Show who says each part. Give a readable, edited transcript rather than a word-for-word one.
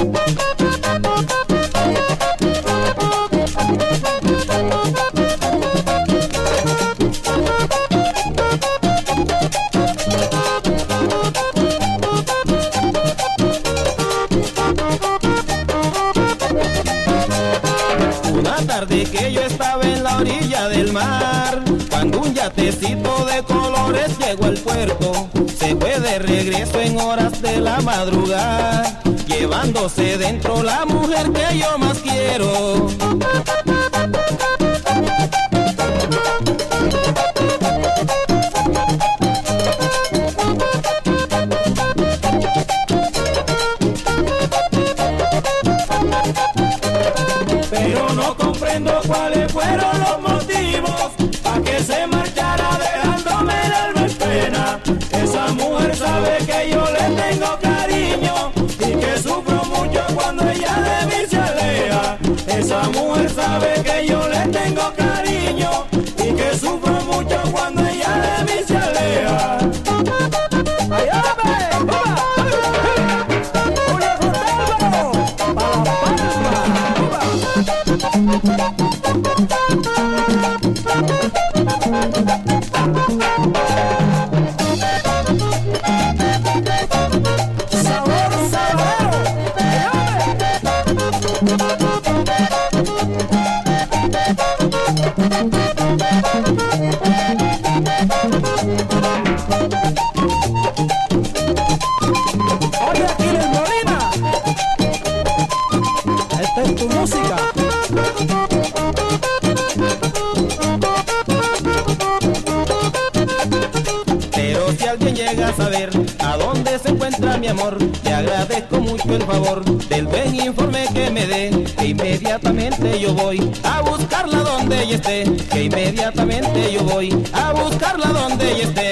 Speaker 1: Una tarde que yo estaba en la orilla del mar, cuando un yatecito de colores llegó al puerto, se fue de regreso en horas de la madrugada, llevándose dentro la mujer que yo más quiero.
Speaker 2: Pero no comprendo cuáles fueron los motivos pa' que se marchara dejándome el alma en pena. Esa mujer sabe que yo le tengo cariño y que sufro mucho cuando ella de mí se aleja. Esa mujer sabe que yo le tengo cariño y que sufro mucho cuando ella de mí se aleja. ¡Ay, hombre! ¡Julio Montalvo! ¡Pa' la ¡Sabor, sabor! Oye, Aquiles Molina, esta es tu música.
Speaker 1: Pero si alguien llega a saber a dónde se encuentra mi amor, le agradezco mucho el favor del buen informe que me dé, que inmediatamente yo voy a buscarla donde ella esté, que inmediatamente yo voy a buscarla donde ella esté.